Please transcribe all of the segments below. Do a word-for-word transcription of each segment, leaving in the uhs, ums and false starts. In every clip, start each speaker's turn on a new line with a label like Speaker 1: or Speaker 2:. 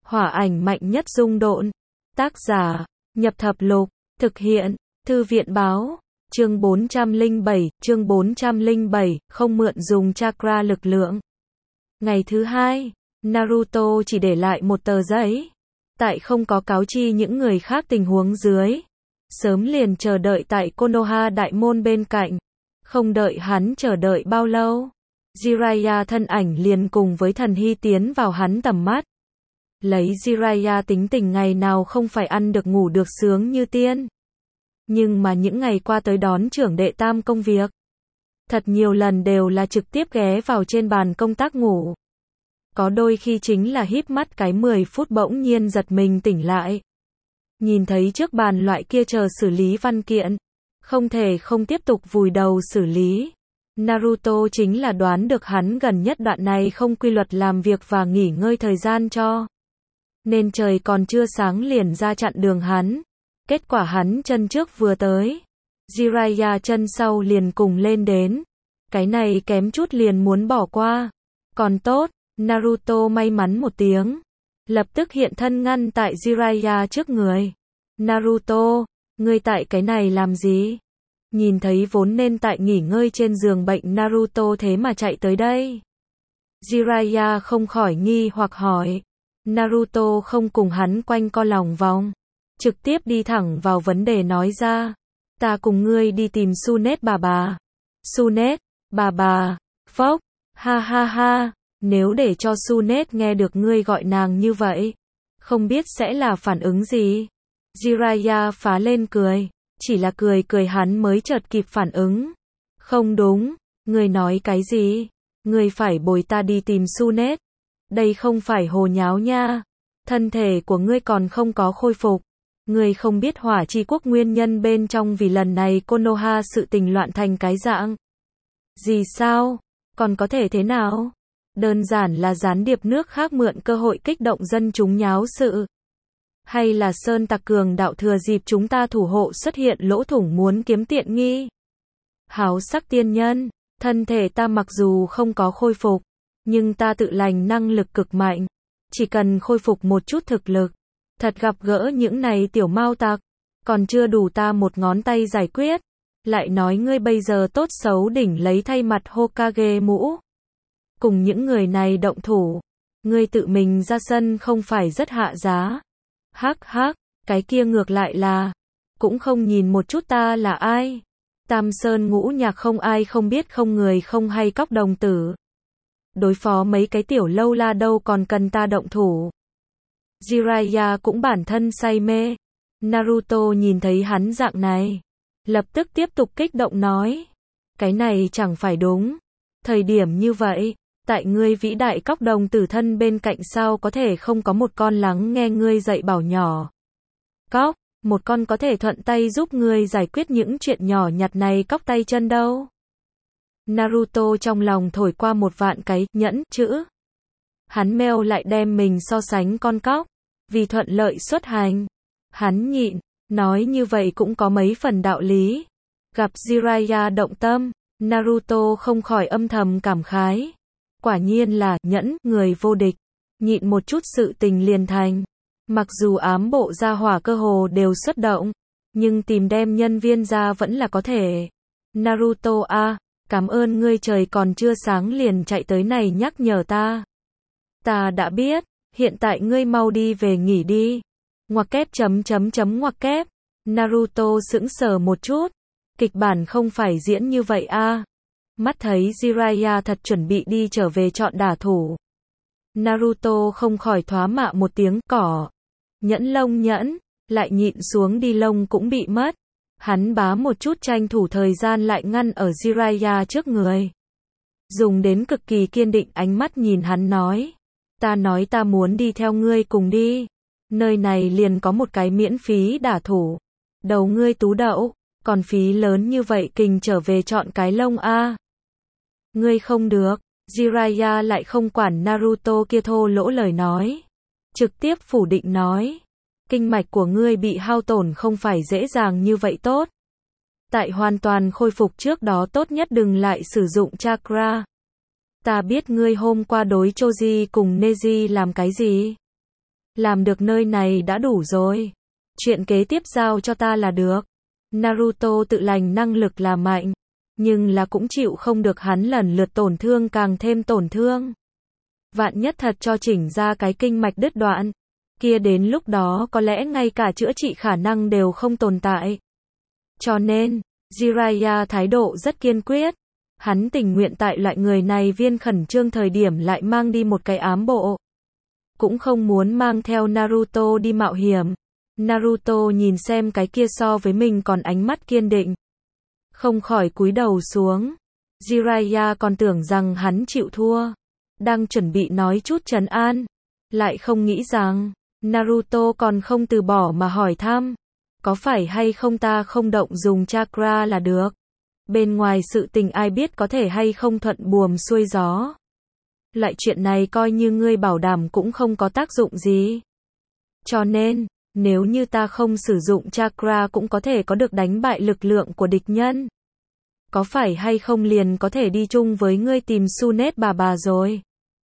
Speaker 1: Hỏa ảnh mạnh nhất dung độn. Tác giả, Nhập Thập Lục. Thực hiện, Thư viện báo. Chương bốn trăm lẻ bảy, chương bốn trăm lẻ bảy, không mượn dùng chakra lực lượng. Ngày thứ hai, Naruto chỉ để lại một tờ giấy. Tại không có cáo chi những người khác tình huống dưới. Sớm liền chờ đợi tại Konoha đại môn bên cạnh. Không đợi hắn chờ đợi bao lâu. Jiraiya thân ảnh liền cùng với thần hy tiến vào hắn tầm mắt. Lấy Jiraiya tính tình ngày nào không phải ăn được ngủ được sướng như tiên. Nhưng mà những ngày qua tới đón trưởng đệ tam công việc. Thật nhiều lần đều là trực tiếp ghé vào trên bàn công tác ngủ. Có đôi khi chính là híp mắt cái mười phút bỗng nhiên giật mình tỉnh lại. Nhìn thấy trước bàn loại kia chờ xử lý văn kiện. Không thể không tiếp tục vùi đầu xử lý. Naruto chính là đoán được hắn gần nhất đoạn này không quy luật làm việc và nghỉ ngơi thời gian cho. Nên trời còn chưa sáng liền ra chặn đường hắn. Kết quả hắn chân trước vừa tới. Jiraiya chân sau liền cùng lên đến. Cái này kém chút liền muốn bỏ qua. Còn tốt, Naruto may mắn một tiếng. Lập tức hiện thân ngăn tại Jiraiya trước người. Naruto, ngươi tại cái này làm gì? Nhìn thấy vốn nên tại nghỉ ngơi trên giường bệnh Naruto thế mà chạy tới đây. Jiraiya không khỏi nghi hoặc hỏi. Naruto không cùng hắn quanh co lòng vòng. Trực tiếp đi thẳng vào vấn đề nói ra. Ta cùng ngươi đi tìm Tsunade bà bà. Tsunade, bà bà, phốc, ha ha ha. Nếu để cho Tsunade nghe được ngươi gọi nàng như vậy. Không biết sẽ là phản ứng gì. Jiraiya phá lên cười. Chỉ là cười cười hắn mới chợt kịp phản ứng. Không đúng, ngươi nói cái gì? Ngươi phải bồi ta đi tìm Tsunade. Đây không phải hồ nháo nha. Thân thể của ngươi còn không có khôi phục. Ngươi không biết hỏa chi quốc nguyên nhân bên trong vì lần này Konoha sự tình loạn thành cái dạng. Gì sao? Còn có thể thế nào? Đơn giản là gián điệp nước khác mượn cơ hội kích động dân chúng nháo sự. Hay là Sơn Tặc cường đạo thừa dịp chúng ta thủ hộ xuất hiện lỗ thủng muốn kiếm tiện nghi? Háo sắc tiên nhân, thân thể ta mặc dù không có khôi phục, nhưng ta tự lành năng lực cực mạnh. Chỉ cần khôi phục một chút thực lực, thật gặp gỡ những này tiểu mao tặc, còn chưa đủ ta một ngón tay giải quyết. Lại nói ngươi bây giờ tốt xấu đỉnh lấy thay mặt Hokage mũ. Cùng những người này động thủ, ngươi tự mình ra sân không phải rất hạ giá. Hắc hắc, cái kia ngược lại là, cũng không nhìn một chút ta là ai. Tam Sơn ngũ nhạc không ai không biết không người không hay cóc đồng tử. Đối phó mấy cái tiểu lâu la đâu còn cần ta động thủ. Jiraiya cũng bản thân say mê. Naruto nhìn thấy hắn dạng này. Lập tức tiếp tục kích động nói. Cái này chẳng phải đúng. Thời điểm như vậy, tại ngươi vĩ đại cóc đồng tử thân bên cạnh sao có thể không có một con lắng nghe ngươi dạy bảo nhỏ. Cóc, một con có thể thuận tay giúp ngươi giải quyết những chuyện nhỏ nhặt này cóc tay chân đâu. Naruto trong lòng thổi qua một vạn cái nhẫn chữ. Hắn meo lại đem mình so sánh con cóc, vì thuận lợi xuất hành. Hắn nhịn, nói như vậy cũng có mấy phần đạo lý. Gặp Jiraiya động tâm, Naruto không khỏi âm thầm cảm khái. Quả nhiên là nhẫn, người vô địch. Nhịn một chút sự tình liền thành. Mặc dù ám bộ gia hỏa cơ hồ đều xuất động, nhưng tìm đem nhân viên ra vẫn là có thể. Naruto a, cảm ơn ngươi trời còn chưa sáng liền chạy tới này nhắc nhở ta. Ta đã biết, hiện tại ngươi mau đi về nghỉ đi. Ngoặc kép chấm chấm chấm ngoặc kép. Naruto sững sờ một chút. Kịch bản không phải diễn như vậy a. Mắt thấy Jiraiya thật chuẩn bị đi trở về chọn đả thủ. Naruto không khỏi thoá mạ một tiếng cỏ. Nhẫn lông nhẫn, lại nhịn xuống đi lông cũng bị mất. Hắn bá một chút tranh thủ thời gian lại ngăn ở Jiraiya trước người. Dùng đến cực kỳ kiên định ánh mắt nhìn hắn nói. Ta nói ta muốn đi theo ngươi cùng đi. Nơi này liền có một cái miễn phí đả thủ. Đầu ngươi tú đậu, còn phí lớn như vậy kình trở về chọn cái lông a. Ngươi không được. Jiraiya lại không quản Naruto kia thô lỗ lời nói. Trực tiếp phủ định nói. Kinh mạch của ngươi bị hao tổn không phải dễ dàng như vậy tốt. Tại hoàn toàn khôi phục trước đó tốt nhất đừng lại sử dụng chakra. Ta biết ngươi hôm qua đối Choji cùng Neji làm cái gì. Làm được nơi này đã đủ rồi. Chuyện kế tiếp giao cho ta là được. Naruto tự lành năng lực là mạnh, nhưng là cũng chịu không được hắn lần lượt tổn thương càng thêm tổn thương. Vạn nhất thật cho chỉnh ra cái kinh mạch đứt đoạn, kia đến lúc đó có lẽ ngay cả chữa trị khả năng đều không tồn tại. Cho nên, Jiraiya thái độ rất kiên quyết. Hắn tình nguyện tại loại người này viên khẩn trương thời điểm lại mang đi một cái ám bộ. Cũng không muốn mang theo Naruto đi mạo hiểm. Naruto nhìn xem cái kia so với mình còn ánh mắt kiên định. Không khỏi cúi đầu xuống. Jiraiya còn tưởng rằng hắn chịu thua. Đang chuẩn bị nói chút trấn an. Lại không nghĩ rằng, Naruto còn không từ bỏ mà hỏi thăm. Có phải hay không ta không động dùng chakra là được? Bên ngoài sự tình ai biết có thể hay không thuận buồm xuôi gió. Loại chuyện này coi như ngươi bảo đảm cũng không có tác dụng gì. Cho nên, nếu như ta không sử dụng chakra cũng có thể có được đánh bại lực lượng của địch nhân. Có phải hay không liền có thể đi chung với ngươi tìm Tsunade bà bà rồi?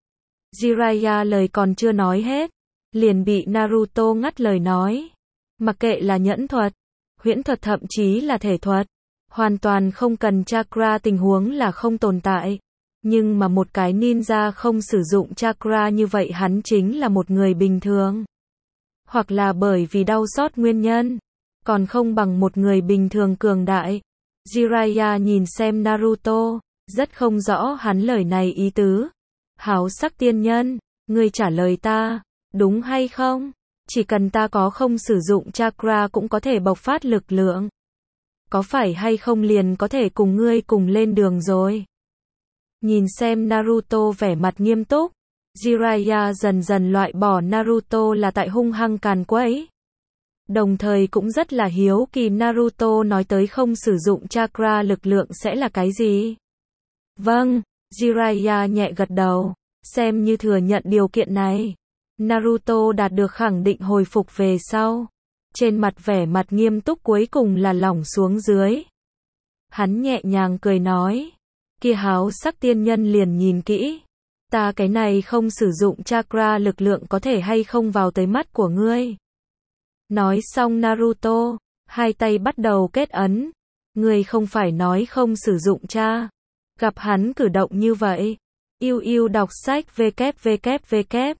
Speaker 1: Jiraiya lời còn chưa nói hết, liền bị Naruto ngắt lời nói. Mặc kệ là nhẫn thuật, huyễn thuật thậm chí là thể thuật, hoàn toàn không cần chakra tình huống là không tồn tại. Nhưng mà một cái ninja không sử dụng chakra như vậy hắn chính là một người bình thường. Hoặc là bởi vì đau xót nguyên nhân, còn không bằng một người bình thường cường đại. Jiraiya nhìn xem Naruto, rất không rõ hắn lời này ý tứ. Háo sắc tiên nhân, ngươi trả lời ta, đúng hay không? Chỉ cần ta có không sử dụng chakra cũng có thể bộc phát lực lượng. Có phải hay không liền có thể cùng ngươi cùng lên đường rồi? Nhìn xem Naruto vẻ mặt nghiêm túc, Jiraiya dần dần loại bỏ Naruto là tại hung hăng càn quấy. Đồng thời cũng rất là hiếu kỳ Naruto nói tới không sử dụng chakra lực lượng sẽ là cái gì? Vâng, Jiraiya nhẹ gật đầu, xem như thừa nhận điều kiện này. Naruto đạt được khẳng định hồi phục về sau. Trên mặt vẻ mặt nghiêm túc cuối cùng là lỏng xuống dưới. Hắn nhẹ nhàng cười nói. Kia háo sắc tiên nhân liền nhìn kỹ. Ta cái này không sử dụng chakra lực lượng có thể hay không vào tới mắt của ngươi. Nói xong Naruto, hai tay bắt đầu kết ấn. Ngươi không phải nói không sử dụng cha. Gặp hắn cử động như vậy. Yêu yêu đọc sách www.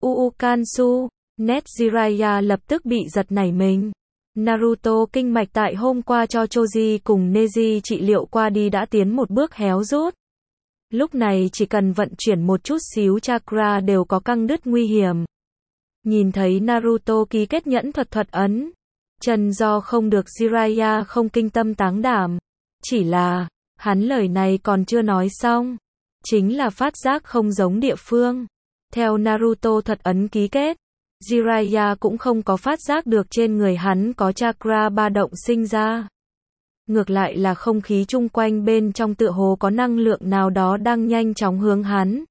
Speaker 1: Uukansu, net Jiraiya lập tức bị giật nảy mình. Naruto kinh mạch tại hôm qua cho Choji cùng Neji trị liệu qua đi đã tiến một bước héo rút. Lúc này chỉ cần vận chuyển một chút xíu chakra đều có căng đứt nguy hiểm. Nhìn thấy Naruto ký kết nhẫn thuật thuật ấn. Chân do không được Jiraiya không kinh tâm táng đảm. Chỉ là, hắn lời này còn chưa nói xong. Chính là phát giác không giống địa phương. Theo Naruto thuật ấn ký kết, Jiraiya cũng không có phát giác được trên người hắn có chakra ba động sinh ra. Ngược lại là không khí chung quanh bên trong tựa hồ có năng lượng nào đó đang nhanh chóng hướng hắn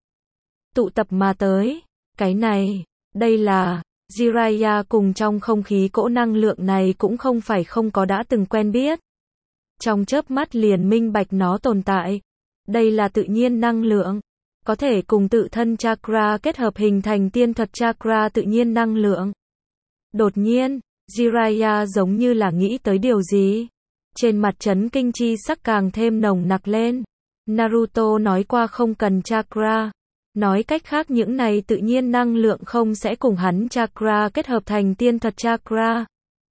Speaker 1: tụ tập mà tới. Cái này, đây là, Jiraiya cùng trong không khí cỗ năng lượng này cũng không phải không có đã từng quen biết. Trong chớp mắt liền minh bạch nó tồn tại. Đây là tự nhiên năng lượng. Có thể cùng tự thân chakra kết hợp hình thành tiên thuật chakra tự nhiên năng lượng. Đột nhiên, Jiraiya giống như là nghĩ tới điều gì. Trên mặt chấn kinh chi sắc càng thêm nồng nặc lên. Naruto nói qua không cần chakra. Nói cách khác những này tự nhiên năng lượng không sẽ cùng hắn chakra kết hợp thành tiên thuật chakra.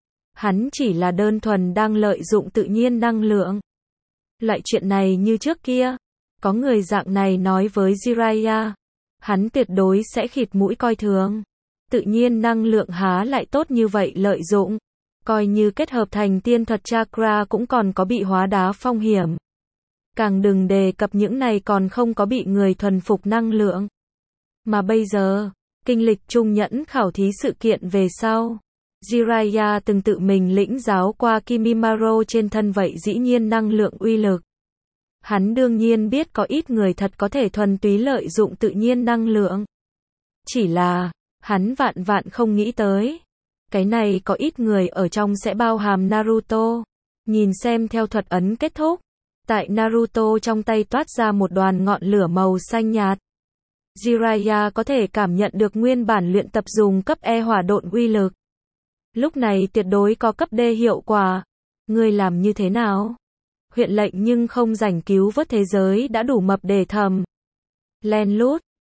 Speaker 1: Hắn chỉ là đơn thuần đang lợi dụng tự nhiên năng lượng. Loại chuyện này như trước kia. Có người dạng này nói với Jiraiya. Hắn tuyệt đối sẽ khịt mũi coi thường. Tự nhiên năng lượng há lại tốt như vậy lợi dụng. Coi như kết hợp thành tiên thuật chakra cũng còn có bị hóa đá phong hiểm. Càng đừng đề cập những này còn không có bị người thuần phục năng lượng. Mà bây giờ, kinh lịch trung nhẫn khảo thí sự kiện về sau. Jiraiya từng tự mình lĩnh giáo qua Kimimaro trên thân vậy dĩ nhiên năng lượng uy lực. Hắn đương nhiên biết có ít người thật có thể thuần túy lợi dụng tự nhiên năng lượng. Chỉ là, hắn vạn vạn không nghĩ tới. Cái này có ít người ở trong sẽ bao hàm Naruto. Nhìn xem theo thuật ấn kết thúc. Tại Naruto trong tay toát ra một đoàn ngọn lửa màu xanh nhạt. Jiraiya có thể cảm nhận được nguyên bản luyện tập dùng cấp E hỏa độn uy lực. Lúc này tuyệt đối có cấp D hiệu quả. Ngươi làm như thế nào? Huyện lệnh nhưng không rảnh cứu vớt thế giới đã đủ mập để thầm. Len lút,